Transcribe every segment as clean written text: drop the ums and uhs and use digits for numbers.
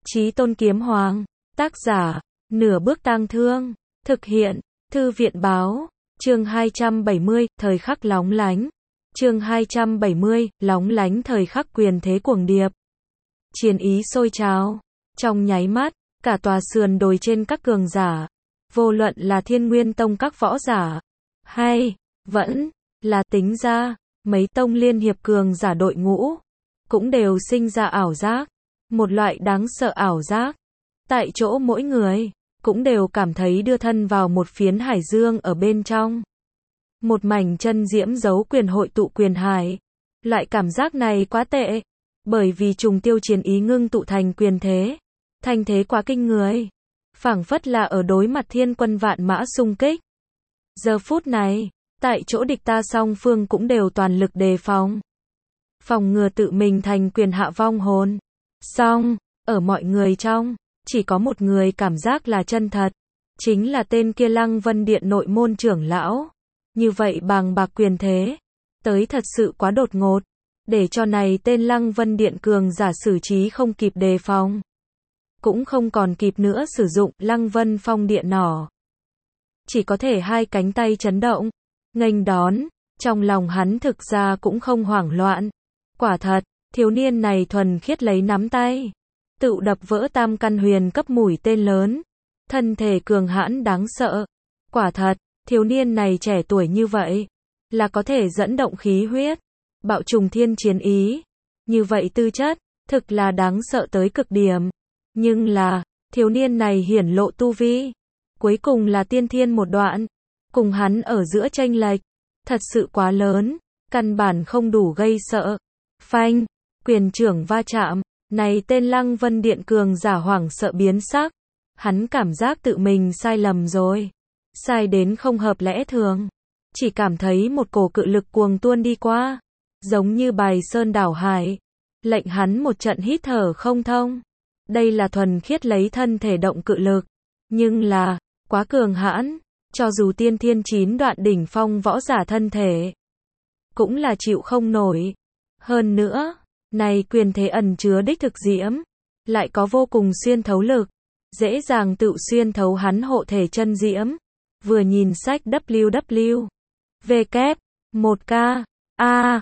Chí Tôn Kiếm Hoàng. Tác giả, Nửa Bước Tang Thương. Thực hiện, Thư viện Báo. Chương 270, thời khắc lóng lánh. Chương 270, lóng lánh thời khắc quyền thế cuồng điệp. Chiến ý sôi trào. Trong nháy mắt, cả tòa sườn đồi trên các cường giả, vô luận là Thiên Nguyên Tông các võ giả, hay vẫn là tính ra mấy tông liên hiệp cường giả đội ngũ, cũng đều sinh ra ảo giác, một loại đáng sợ ảo giác. Tại chỗ mỗi người cũng đều cảm thấy đưa thân vào một phiến hải dương ở bên trong. Một mảnh chân diễm giấu quyền hội tụ quyền hải. Loại cảm giác này quá tệ, bởi vì trùng tiêu chiến ý ngưng tụ thành quyền thế. Thanh thế quá kinh người, phảng phất là ở đối mặt thiên quân vạn mã xung kích. Giờ phút này, tại chỗ địch ta song phương cũng đều toàn lực đề phòng. Phòng ngừa tự mình thành quyền hạ vong hồn. Song, ở mọi người trong, chỉ có một người cảm giác là chân thật. Chính là tên kia Lăng Vân Điện nội môn trưởng lão. Như vậy bàng bạc quyền thế, tới thật sự quá đột ngột, để cho này tên Lăng Vân Điện cường giả xử trí không kịp đề phòng. Cũng không còn kịp nữa sử dụng Lăng Vân Phong Điện nỏ. Chỉ có thể hai cánh tay chấn động, nghênh đón, trong lòng hắn thực ra cũng không hoảng loạn. Quả thật, thiếu niên này thuần khiết lấy nắm tay, tự đập vỡ tam căn huyền cấp mũi tên lớn. Thân thể cường hãn đáng sợ. Quả thật, thiếu niên này trẻ tuổi như vậy, là có thể dẫn động khí huyết, bạo trùng thiên chiến ý. Như vậy tư chất, thực là đáng sợ tới cực điểm. Nhưng là, thiếu niên này hiển lộ tu vi, cuối cùng là tiên thiên một đoạn, cùng hắn ở giữa chênh lệch, thật sự quá lớn, căn bản không đủ gây sợ. Phanh, quyền trưởng va chạm, này tên Lăng Vân Điện cường giả hoảng sợ biến sắc, hắn cảm giác tự mình sai lầm rồi, sai đến không hợp lẽ thường, chỉ cảm thấy một cổ cự lực cuồng tuôn đi qua, giống như bài sơn đảo hải, lệnh hắn một trận hít thở không thông. Đây là thuần khiết lấy thân thể động cự lực, nhưng là quá cường hãn, cho dù tiên thiên 9 đoạn đỉnh phong võ giả thân thể cũng là chịu không nổi. Hơn nữa, này quyền thế ẩn chứa đích thực diễm, lại có vô cùng xuyên thấu lực, dễ dàng tự xuyên thấu hắn hộ thể chân diễm. Vừa nhìn sách WW W 1K A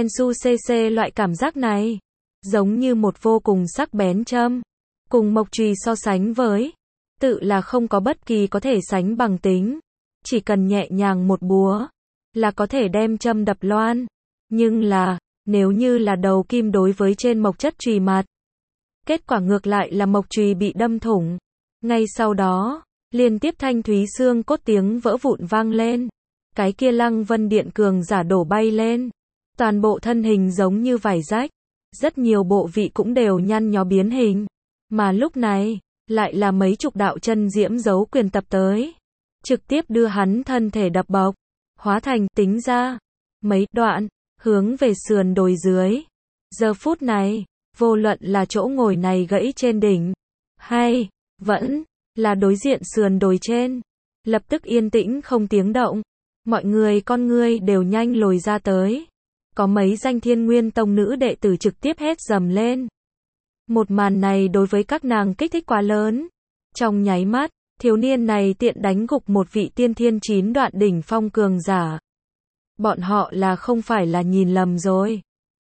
NSUCC, loại cảm giác này giống như một vô cùng sắc bén châm, cùng mộc chùy so sánh với, tự là không có bất kỳ có thể sánh bằng tính. Chỉ cần nhẹ nhàng một búa là có thể đem châm đập loan. Nhưng là, nếu như là đầu kim đối với trên mộc chất chùy mặt, kết quả ngược lại là mộc chùy bị đâm thủng. Ngay sau đó, liên tiếp thanh thúy xương cốt tiếng vỡ vụn vang lên. Cái kia Lăng Vân Điện cường giả đổ bay lên, toàn bộ thân hình giống như vải rách, rất nhiều bộ vị cũng đều nhăn nhó biến hình. Mà lúc này, lại là mấy chục đạo chân diễm giấu quyền tập tới, trực tiếp đưa hắn thân thể đập bộc, hóa thành tính ra mấy đoạn, hướng về sườn đồi dưới. Giờ phút này, vô luận là chỗ ngồi này gãy trên đỉnh, hay vẫn là đối diện sườn đồi trên, lập tức yên tĩnh không tiếng động. Mọi người con ngươi đều nhanh lồi ra tới. Có mấy danh Thiên Nguyên Tông nữ đệ tử trực tiếp hét dầm lên. Một màn này đối với các nàng kích thích quá lớn. Trong nháy mắt, thiếu niên này tiện đánh gục một vị tiên thiên 9 đoạn đỉnh phong cường giả. Bọn họ là không phải là nhìn lầm rồi.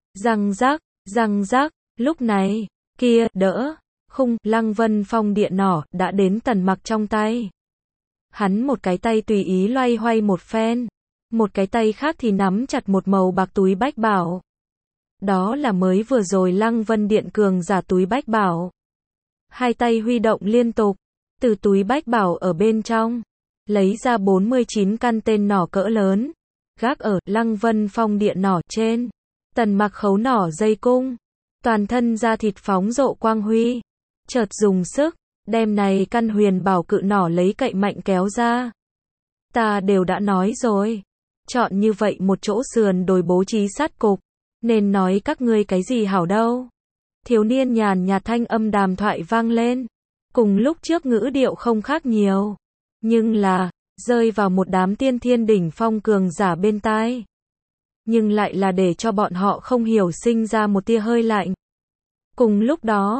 Răng rắc, lúc này, kia, đỡ, khung, Lăng Vân Phong Điện nỏ, đã đến Tần Mặc trong tay. Hắn một cái tay tùy ý loay hoay một phen, một cái tay khác thì nắm chặt một màu bạc túi bách bảo. Đó là mới vừa rồi Lăng Vân Điện cường giả túi bách bảo. Hai tay huy động liên tục, từ túi bách bảo ở bên trong, lấy ra 49 căn tên nỏ cỡ lớn, gác ở Lăng Vân Phong Điện nỏ trên. Tần Mặc khấu nỏ dây cung, toàn thân da thịt phóng rộ quang huy, chợt dùng sức, đem này căn huyền bảo cự nỏ lấy cậy mạnh kéo ra. Ta đều đã nói rồi, chọn như vậy một chỗ sườn đồi bố trí sát cục, nên nói các ngươi cái gì hảo đâu. Thiếu niên nhàn nhạt thanh âm đàm thoại vang lên, cùng lúc trước ngữ điệu không khác nhiều, nhưng là, rơi vào một đám tiên thiên đỉnh phong cường giả bên tai. Nhưng lại là để cho bọn họ không hiểu sinh ra một tia hơi lạnh. Cùng lúc đó,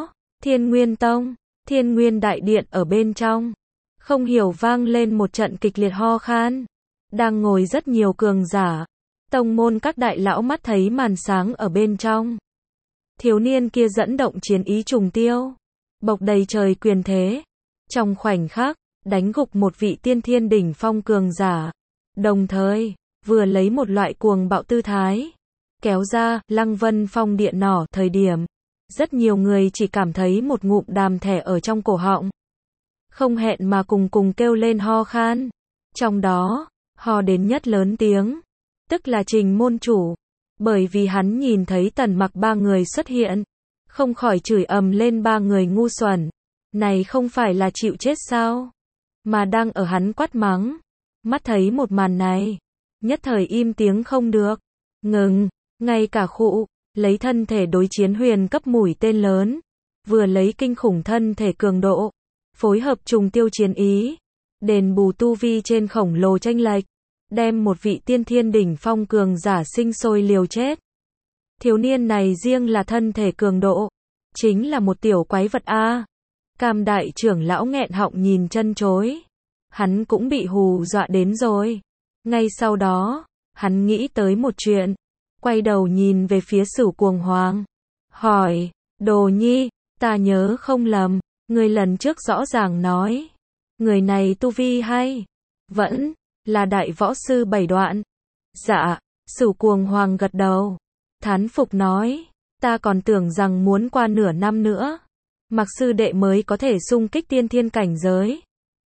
Thiên Nguyên Tông, Thiên Nguyên Đại Điện ở bên trong. Không hiểu vang lên một trận kịch liệt ho khan. Đang ngồi rất nhiều cường giả. Tông môn các đại lão mắt thấy màn sáng ở bên trong. Thiếu niên kia dẫn động chiến ý trùng tiêu. Bộc đầy trời quyền thế. Trong khoảnh khắc, đánh gục một vị tiên thiên đỉnh phong cường giả. Đồng thời, vừa lấy một loại cuồng bạo tư thái. Kéo ra, Lăng Vân Phong Điện nỏ thời điểm. Rất nhiều người chỉ cảm thấy một ngụm đàm thẻ ở trong cổ họng. Không hẹn mà cùng kêu lên ho khan. Trong đó, ho đến nhất lớn tiếng. Tức là Trình môn chủ. Bởi vì hắn nhìn thấy Tần Mặc ba người xuất hiện. Không khỏi chửi ầm lên ba người ngu xuẩn. Này không phải là chịu chết sao? Mà đang ở hắn quát mắng. Mắt thấy một màn này. Nhất thời im tiếng không được. Ngừng, ngay cả khụ. Lấy thân thể đối chiến huyền cấp mũi tên lớn. Vừa lấy kinh khủng thân thể cường độ. Phối hợp trùng tiêu chiến ý. Đền bù tu vi trên khổng lồ chênh lệch. Đem một vị tiên thiên đỉnh phong cường giả sinh sôi liều chết. Thiếu niên này riêng là thân thể cường độ. Chính là một tiểu quái vật a. Cam đại trưởng lão nghẹn họng nhìn chân chối. Hắn cũng bị hù dọa đến rồi. Ngay sau đó, hắn nghĩ tới một chuyện. Quay đầu nhìn về phía Sửu Cuồng Hoàng. Hỏi, Đồ Nhi, ta nhớ không lầm. Người lần trước rõ ràng nói. Người này tu vi hay? Vẫn là đại võ sư 7 đoạn. Dạ, Sửu Cuồng Hoàng gật đầu. Thán phục nói. Ta còn tưởng rằng muốn qua nửa năm nữa. Mặc sư đệ mới có thể xung kích tiên thiên cảnh giới.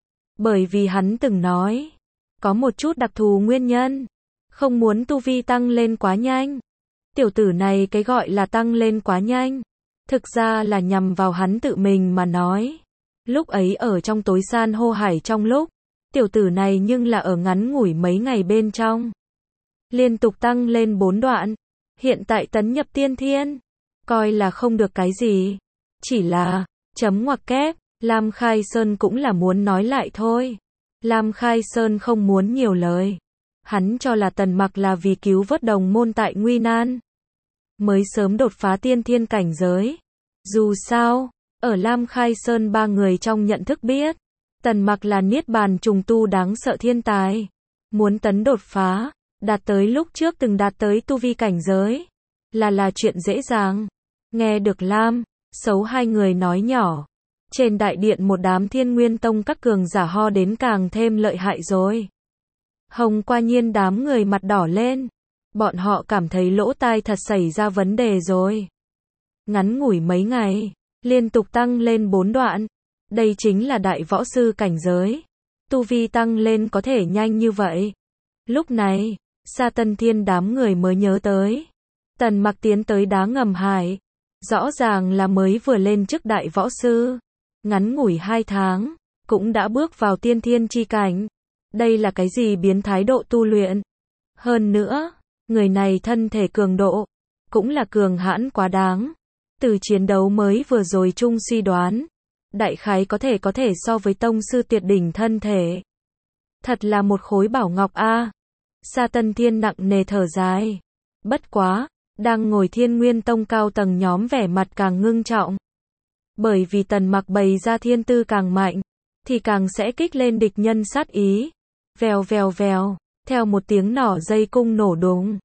Bởi vì hắn từng nói. Có một chút đặc thù nguyên nhân. Không muốn tu vi tăng lên quá nhanh. Tiểu tử này cái gọi là tăng lên quá nhanh. Thực ra là nhằm vào hắn tự mình mà nói. Lúc ấy ở trong tối san hô hải trong lúc. Tiểu tử này nhưng là ở ngắn ngủi mấy ngày bên trong. Liên tục tăng lên 4 đoạn. Hiện tại tấn nhập tiên thiên. Coi là không được cái gì. Chỉ là, chấm ngoặc kép, Lam Khai Sơn cũng là muốn nói lại thôi. Lam Khai Sơn không muốn nhiều lời. Hắn cho là Tần Mặc là vì cứu vớt đồng môn tại nguy nan. Mới sớm đột phá tiên thiên cảnh giới. Dù sao, ở Lam Khai Sơn ba người trong nhận thức biết. Tần Mặc là niết bàn trùng tu đáng sợ thiên tài. Muốn tấn đột phá, đạt tới lúc trước từng đạt tới tu vi cảnh giới. Là chuyện dễ dàng. Nghe được Lam, Sấu hai người nói nhỏ. Trên đại điện một đám Thiên Nguyên Tông các cường giả ho đến càng thêm lợi hại rồi. Hồng Qua Nhiên đám người mặt đỏ lên. Bọn họ cảm thấy lỗ tai thật xảy ra vấn đề rồi. Ngắn ngủi mấy ngày, liên tục tăng lên 4 đoạn. Đây chính là đại võ sư cảnh giới. Tu vi tăng lên có thể nhanh như vậy. Lúc này, Sa Tân Thiên đám người mới nhớ tới. Tần Mặc tiến tới đá ngầm hải. Rõ ràng là mới vừa lên chức đại võ sư. Ngắn ngủi 2 tháng, cũng đã bước vào tiên thiên chi cảnh. Đây là cái gì biến thái độ tu luyện? Hơn nữa, người này thân thể cường độ, cũng là cường hãn quá đáng. Từ chiến đấu mới vừa rồi chung suy đoán, đại khái có thể so với tông sư tuyệt đỉnh thân thể. Thật là một khối bảo ngọc a. Sa Tân Thiên nặng nề thở dài. Bất quá, đang ngồi Thiên Nguyên Tông cao tầng nhóm vẻ mặt càng ngưng trọng. Bởi vì Tần Mặc bày ra thiên tư càng mạnh, thì càng sẽ kích lên địch nhân sát ý. Vèo vèo vèo, theo một tiếng nỏ dây cung nổ đùng.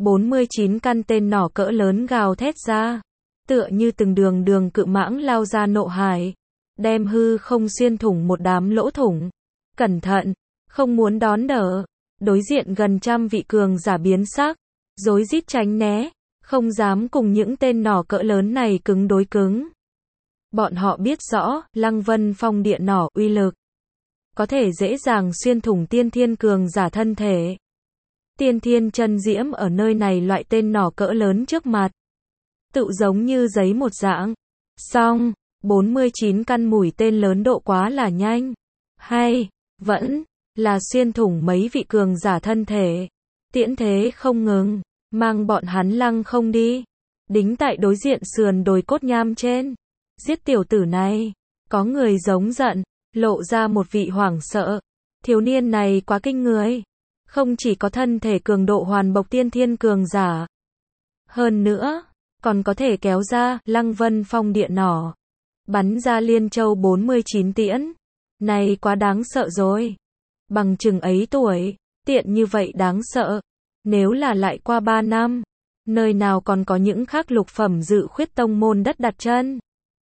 49 căn tên nỏ cỡ lớn gào thét ra. Tựa như từng đường cự mãng lao ra nộ hải. Đem hư không xuyên thủng một đám lỗ thủng. Cẩn thận, không muốn đón đỡ. Đối diện gần trăm vị cường giả biến sắc. Rối rít tránh né. Không dám cùng những tên nỏ cỡ lớn này cứng đối cứng. Bọn họ biết rõ, Lăng Vân Phong Điện nỏ uy lực. Có thể dễ dàng xuyên thủng tiên thiên cường giả thân thể. Tiên thiên chân diễm ở nơi này loại tên nỏ cỡ lớn trước mặt. Tự giống như giấy một dạng. Xong, 49 căn mũi tên lớn độ quá là nhanh. Hay, vẫn, là xuyên thủng mấy vị cường giả thân thể. Tiễn thế không ngừng, mang bọn hắn lăng không đi. Đính tại đối diện sườn đồi cốt nham trên. Giết tiểu tử này. Có người giống giận, lộ ra một vị hoảng sợ. Thiếu niên này quá kinh người. Không chỉ có thân thể cường độ hoàn bộc tiên thiên cường giả. Hơn nữa, còn có thể kéo ra Lăng Vân Phong Điện nỏ. bắn ra liên châu 49 tiễn. Này quá đáng sợ rồi. Bằng chừng ấy tuổi, tiện như vậy đáng sợ. Nếu là lại qua 3 năm, nơi nào còn có những khác lục phẩm dự khuyết tông môn đất đặt chân.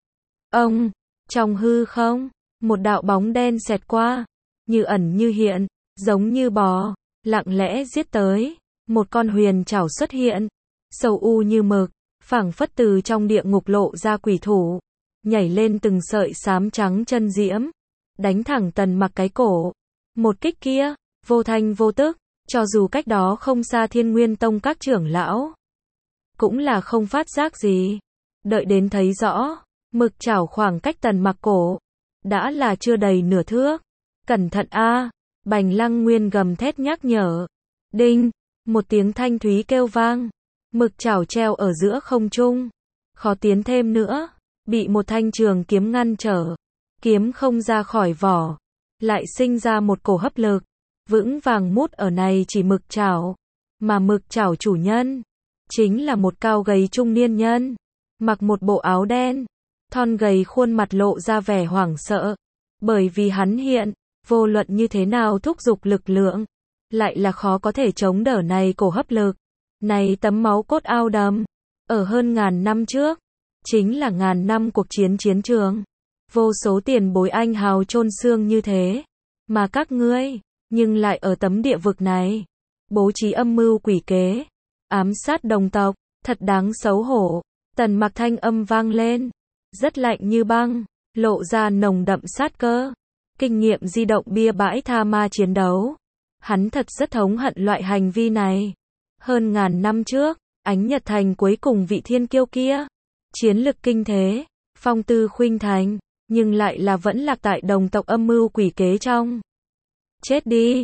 Ông, trong hư không, một đạo bóng đen xẹt qua, như ẩn như hiện, giống như bò, lặng lẽ giết tới. Một con huyền trảo xuất hiện, sâu u như mực, phảng phất từ trong địa ngục lộ ra quỷ thủ, nhảy lên từng sợi xám trắng chân diễm, đánh thẳng Tần Mặc cái cổ. Một kích kia, vô thanh vô tức, cho dù cách đó không xa Thiên Nguyên Tông các trưởng lão, cũng là không phát giác gì. Đợi đến thấy rõ, mực chảo khoảng cách Tần Mặc cổ, đã là chưa đầy nửa thước. Cẩn thận a! Bành Lăng Nguyên gầm thét nhắc nhở. Đinh! Một tiếng thanh thúy kêu vang. Mực chảo treo ở giữa không trung. Khó tiến thêm nữa. Bị một thanh trường kiếm ngăn trở. Kiếm không ra khỏi vỏ. Lại sinh ra một cổ hấp lực. Vững vàng mút ở này chỉ mực chảo. Mà mực chảo chủ nhân chính là một cao gầy trung niên nhân. Mặc một bộ áo đen. Thon gầy khuôn mặt lộ ra vẻ hoảng sợ. Bởi vì hắn hiện, vô luận như thế nào thúc giục lực lượng, lại là khó có thể chống đỡ này cổ hấp lực. Này tấm máu cốt ao đầm, ở hơn ngàn năm trước, chính là ngàn năm cuộc chiến chiến trường. Vô số tiền bối anh hào chôn xương như thế, mà các ngươi, nhưng lại ở tấm địa vực này, bố trí âm mưu quỷ kế, ám sát đồng tộc, thật đáng xấu hổ. Tần Mặc thanh âm vang lên, rất lạnh như băng, lộ ra nồng đậm sát cơ. Kinh nghiệm di động bia bãi tha ma chiến đấu. Hắn thật rất thống hận loại hành vi này. Hơn ngàn năm trước, Ánh Nhật Thành cuối cùng vị thiên kiêu kia, chiến lực kinh thế, phong tư khuynh thành, nhưng lại là vẫn lạc tại đồng tộc âm mưu quỷ kế trong. Chết đi!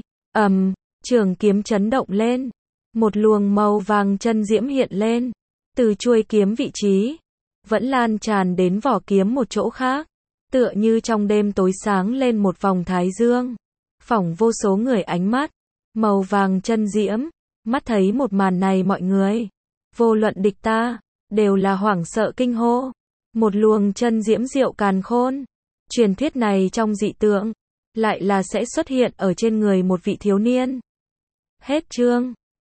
Trường kiếm chấn động lên. Một luồng màu vàng chân diễm hiện lên. Từ chuôi kiếm vị trí, vẫn lan tràn đến vỏ kiếm một chỗ khác. Tựa như trong đêm tối sáng lên một vòng thái dương. Phỏng vô số người ánh mắt. Màu vàng chân diễm. Mắt thấy một màn này mọi người, vô luận địch ta, đều là hoảng sợ kinh hô. Một luồng chân diễm diệu càn khôn. Truyền thuyết này trong dị tượng, lại là sẽ xuất hiện ở trên người một vị thiếu niên. Hết chương.